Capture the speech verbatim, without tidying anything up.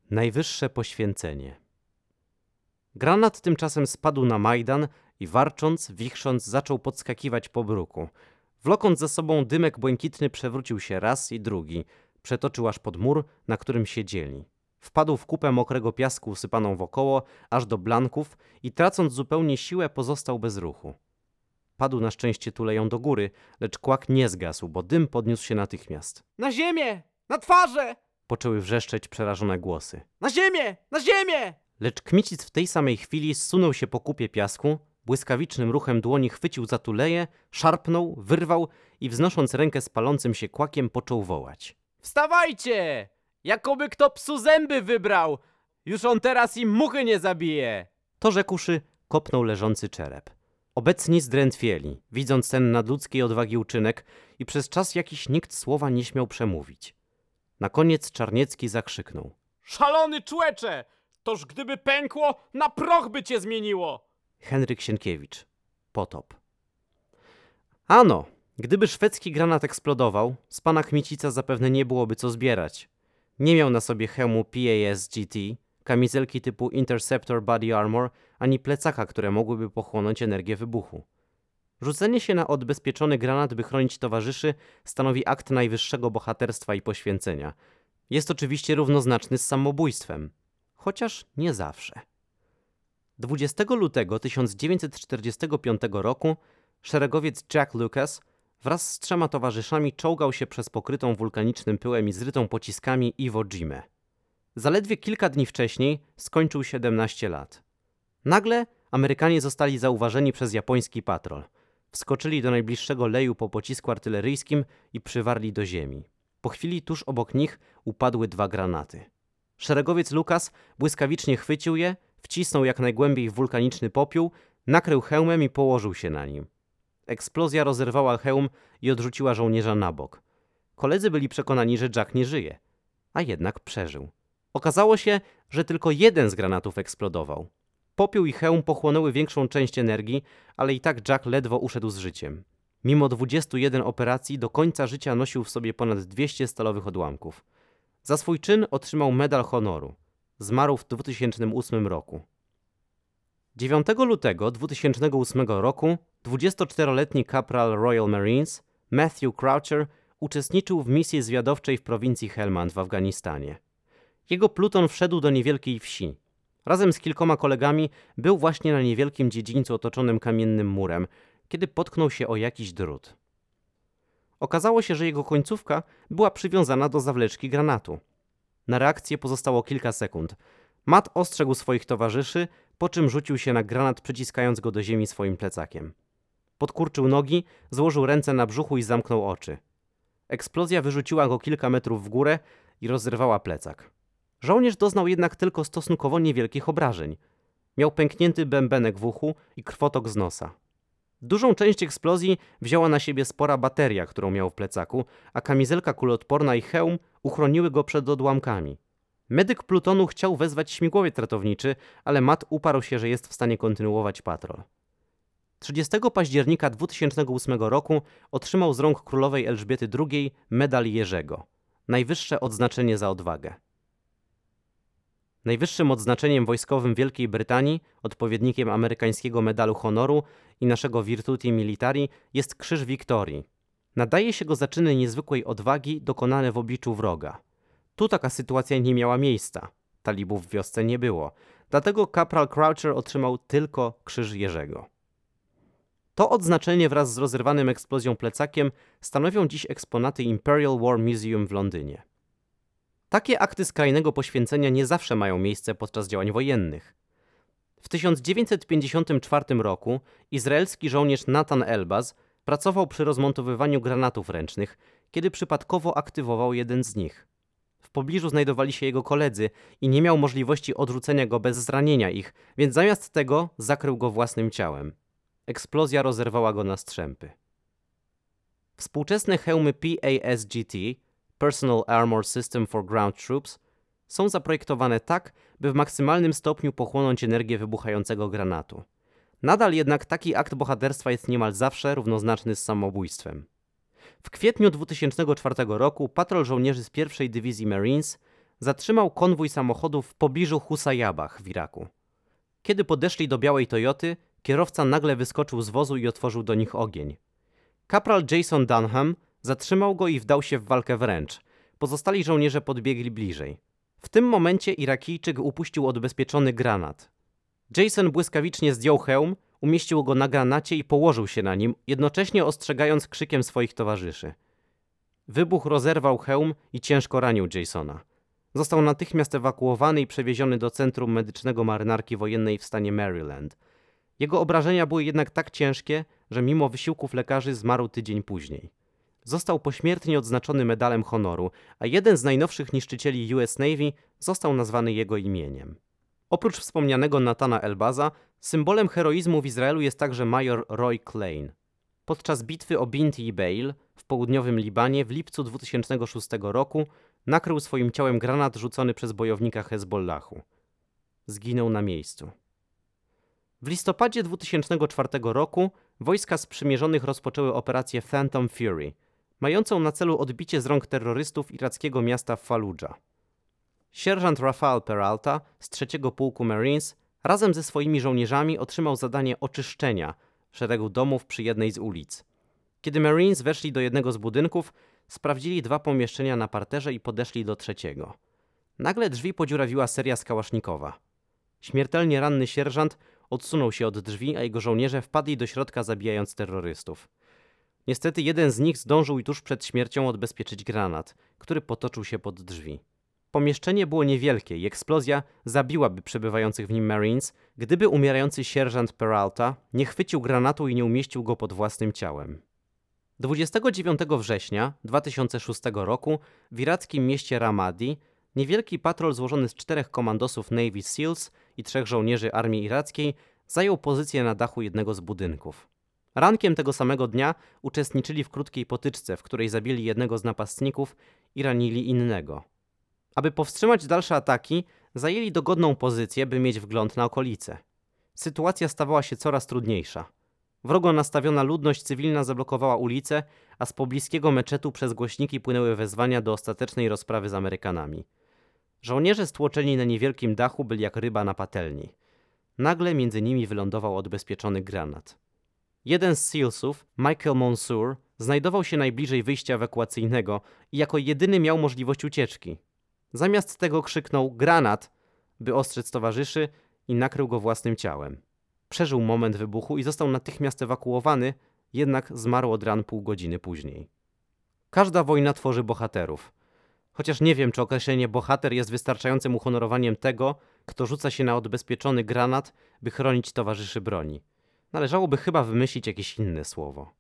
Najwyższe poświęcenie. Granat tymczasem spadł na Majdan i warcząc, wichrząc, zaczął podskakiwać po bruku. Wlokąc za sobą dymek błękitny, przewrócił się raz i drugi. Przetoczył aż pod mur, na którym siedzieli. Wpadł w kupę mokrego piasku usypaną wokoło, aż do blanków i tracąc zupełnie siłę, pozostał bez ruchu. Padł na szczęście tuleją do góry, lecz kłak nie zgasł, bo dym podniósł się natychmiast. Na ziemię! Na twarze! Poczęły wrzeszczeć przerażone głosy. Na ziemię! Na ziemię! Lecz Kmicic w tej samej chwili zsunął się po kupie piasku, błyskawicznym ruchem dłoni chwycił za tuleję, szarpnął, wyrwał i wznosząc rękę z palącym się kłakiem począł wołać. Wstawajcie! Jakoby kto psu zęby wybrał! Już on teraz im muchy nie zabije! To rzekłszy, kopnął leżący czerep. Obecni zdrętwieli, widząc ten nadludzkiej odwagi uczynek i przez czas jakiś nikt słowa nie śmiał przemówić. Na koniec Czarniecki zakrzyknął. Szalony człecze! Toż gdyby pękło, na proch by cię zmieniło! Henryk Sienkiewicz. Potop. Ano, gdyby szwedzki granat eksplodował, z pana Kmicica zapewne nie byłoby co zbierać. Nie miał na sobie hełmu P A S G T, kamizelki typu Interceptor Body Armor, ani plecaka, które mogłyby pochłonąć energię wybuchu. Rzucenie się na odbezpieczony granat, by chronić towarzyszy, stanowi akt najwyższego bohaterstwa i poświęcenia. Jest oczywiście równoznaczny z samobójstwem, chociaż nie zawsze. dwudziestego lutego tysiąc dziewięćset czterdziestego piątego roku szeregowiec Jack Lucas wraz z trzema towarzyszami czołgał się przez pokrytą wulkanicznym pyłem i zrytą pociskami Iwo Jimę. Zaledwie kilka dni wcześniej skończył siedemnaście lat. Nagle Amerykanie zostali zauważeni przez japoński patrol. Wskoczyli do najbliższego leju po pocisku artyleryjskim i przywarli do ziemi. Po chwili tuż obok nich upadły dwa granaty. Szeregowiec Lucas błyskawicznie chwycił je, wcisnął jak najgłębiej w wulkaniczny popiół, nakrył hełmem i położył się na nim. Eksplozja rozerwała hełm i odrzuciła żołnierza na bok. Koledzy byli przekonani, że Jack nie żyje, a jednak przeżył. Okazało się, że tylko jeden z granatów eksplodował. Popiół i hełm pochłonęły większą część energii, ale i tak Jack ledwo uszedł z życiem. Mimo dwudziestu jeden operacji do końca życia nosił w sobie ponad dwieście stalowych odłamków. Za swój czyn otrzymał Medal Honoru. Zmarł w dwutysięcznym ósmym roku. dziewiątego lutego dwutysięcznego ósmego roku dwudziestoczteroletni kapral Royal Marines Matthew Croucher uczestniczył w misji zwiadowczej w prowincji Helmand w Afganistanie. Jego pluton wszedł do niewielkiej wsi. Razem z kilkoma kolegami był właśnie na niewielkim dziedzińcu otoczonym kamiennym murem, kiedy potknął się o jakiś drut. Okazało się, że jego końcówka była przywiązana do zawleczki granatu. Na reakcję pozostało kilka sekund. Matt ostrzegł swoich towarzyszy, po czym rzucił się na granat, przyciskając go do ziemi swoim plecakiem. Podkurczył nogi, złożył ręce na brzuchu i zamknął oczy. Eksplozja wyrzuciła go kilka metrów w górę i rozerwała plecak. Żołnierz doznał jednak tylko stosunkowo niewielkich obrażeń. Miał pęknięty bębenek w uchu i krwotok z nosa. Dużą część eksplozji wzięła na siebie spora bateria, którą miał w plecaku, a kamizelka kuloodporna i hełm uchroniły go przed odłamkami. Medyk plutonu chciał wezwać śmigłowiec ratowniczy, ale Matt uparł się, że jest w stanie kontynuować patrol. trzydziestego października dwutysięcznego ósmego roku otrzymał z rąk królowej Elżbiety drugiej Medal Jerzego, najwyższe odznaczenie za odwagę. Najwyższym odznaczeniem wojskowym Wielkiej Brytanii, odpowiednikiem amerykańskiego Medalu Honoru i naszego Virtuti Militari, jest Krzyż Wiktorii. Nadaje się go za czyny niezwykłej odwagi dokonane w obliczu wroga. Tu taka sytuacja nie miała miejsca. Talibów w wiosce nie było. Dlatego kapral Croucher otrzymał tylko Krzyż Jerzego. To odznaczenie wraz z rozerwanym eksplozją plecakiem stanowią dziś eksponaty Imperial War Museum w Londynie. Takie akty skrajnego poświęcenia nie zawsze mają miejsce podczas działań wojennych. W tysiąc dziewięćset pięćdziesiątym czwartym roku izraelski żołnierz Nathan Elbaz pracował przy rozmontowywaniu granatów ręcznych, kiedy przypadkowo aktywował jeden z nich. W pobliżu znajdowali się jego koledzy i nie miał możliwości odrzucenia go bez zranienia ich, więc zamiast tego zakrył go własnym ciałem. Eksplozja rozerwała go na strzępy. Współczesne hełmy P A S G T, Personal Armor System for Ground Troops, są zaprojektowane tak, by w maksymalnym stopniu pochłonąć energię wybuchającego granatu. Nadal jednak taki akt bohaterstwa jest niemal zawsze równoznaczny z samobójstwem. W kwietniu dwutysięcznego czwartego roku patrol żołnierzy z pierwszej Dywizji Marines zatrzymał konwój samochodów w pobliżu Husajabach w Iraku. Kiedy podeszli do białej Toyoty, kierowca nagle wyskoczył z wozu i otworzył do nich ogień. Kapral Jason Dunham zatrzymał go i wdał się w walkę wręcz. Pozostali żołnierze podbiegli bliżej. W tym momencie Irakijczyk upuścił odbezpieczony granat. Jason błyskawicznie zdjął hełm, umieścił go na granacie i położył się na nim, jednocześnie ostrzegając krzykiem swoich towarzyszy. Wybuch rozerwał hełm i ciężko ranił Jasona. Został natychmiast ewakuowany i przewieziony do Centrum Medycznego Marynarki Wojennej w stanie Maryland. Jego obrażenia były jednak tak ciężkie, że mimo wysiłków lekarzy zmarł tydzień później. Został pośmiertnie odznaczony Medalem Honoru, a jeden z najnowszych niszczycieli U S Navy został nazwany jego imieniem. Oprócz wspomnianego Nathana Elbaza, symbolem heroizmu w Izraelu jest także major Roy Klein. Podczas bitwy o Binti Beil w południowym Libanie w lipcu dwa tysiące szóstego roku nakrył swoim ciałem granat rzucony przez bojownika Hezbollahu. Zginął na miejscu. W listopadzie dwa tysiące czwartego roku wojska sprzymierzonych rozpoczęły operację Phantom Fury, mającą na celu odbicie z rąk terrorystów irackiego miasta Fallujah. Sierżant Rafael Peralta z trzeciego Pułku Marines razem ze swoimi żołnierzami otrzymał zadanie oczyszczenia szeregu domów przy jednej z ulic. Kiedy Marines weszli do jednego z budynków, sprawdzili dwa pomieszczenia na parterze i podeszli do trzeciego. Nagle drzwi podziurawiła seria z kałasznikowa. Śmiertelnie ranny sierżant odsunął się od drzwi, a jego żołnierze wpadli do środka, zabijając terrorystów. Niestety jeden z nich zdążył i tuż przed śmiercią odbezpieczyć granat, który potoczył się pod drzwi. Pomieszczenie było niewielkie i eksplozja zabiłaby przebywających w nim Marines, gdyby umierający sierżant Peralta nie chwycił granatu i nie umieścił go pod własnym ciałem. dwudziestego dziewiątego września dwa tysiące szóstego roku w irackim mieście Ramadi niewielki patrol złożony z czterech komandosów Navy Seals i trzech żołnierzy armii irackiej zajął pozycję na dachu jednego z budynków. Rankiem tego samego dnia uczestniczyli w krótkiej potyczce, w której zabili jednego z napastników i ranili innego. Aby powstrzymać dalsze ataki, zajęli dogodną pozycję, by mieć wgląd na okolice. Sytuacja stawała się coraz trudniejsza. Wrogo nastawiona ludność cywilna zablokowała ulicę, a z pobliskiego meczetu przez głośniki płynęły wezwania do ostatecznej rozprawy z Amerykanami. Żołnierze stłoczeni na niewielkim dachu byli jak ryba na patelni. Nagle między nimi wylądował odbezpieczony granat. Jeden z Sealsów, Michael Monsoor, znajdował się najbliżej wyjścia ewakuacyjnego i jako jedyny miał możliwość ucieczki. Zamiast tego krzyknął granat, by ostrzec towarzyszy i nakrył go własnym ciałem. Przeżył moment wybuchu i został natychmiast ewakuowany, jednak zmarł od ran pół godziny później. Każda wojna tworzy bohaterów. Chociaż nie wiem, czy określenie bohater jest wystarczającym uhonorowaniem tego, kto rzuca się na odbezpieczony granat, by chronić towarzyszy broni. Należałoby chyba wymyślić jakieś inne słowo.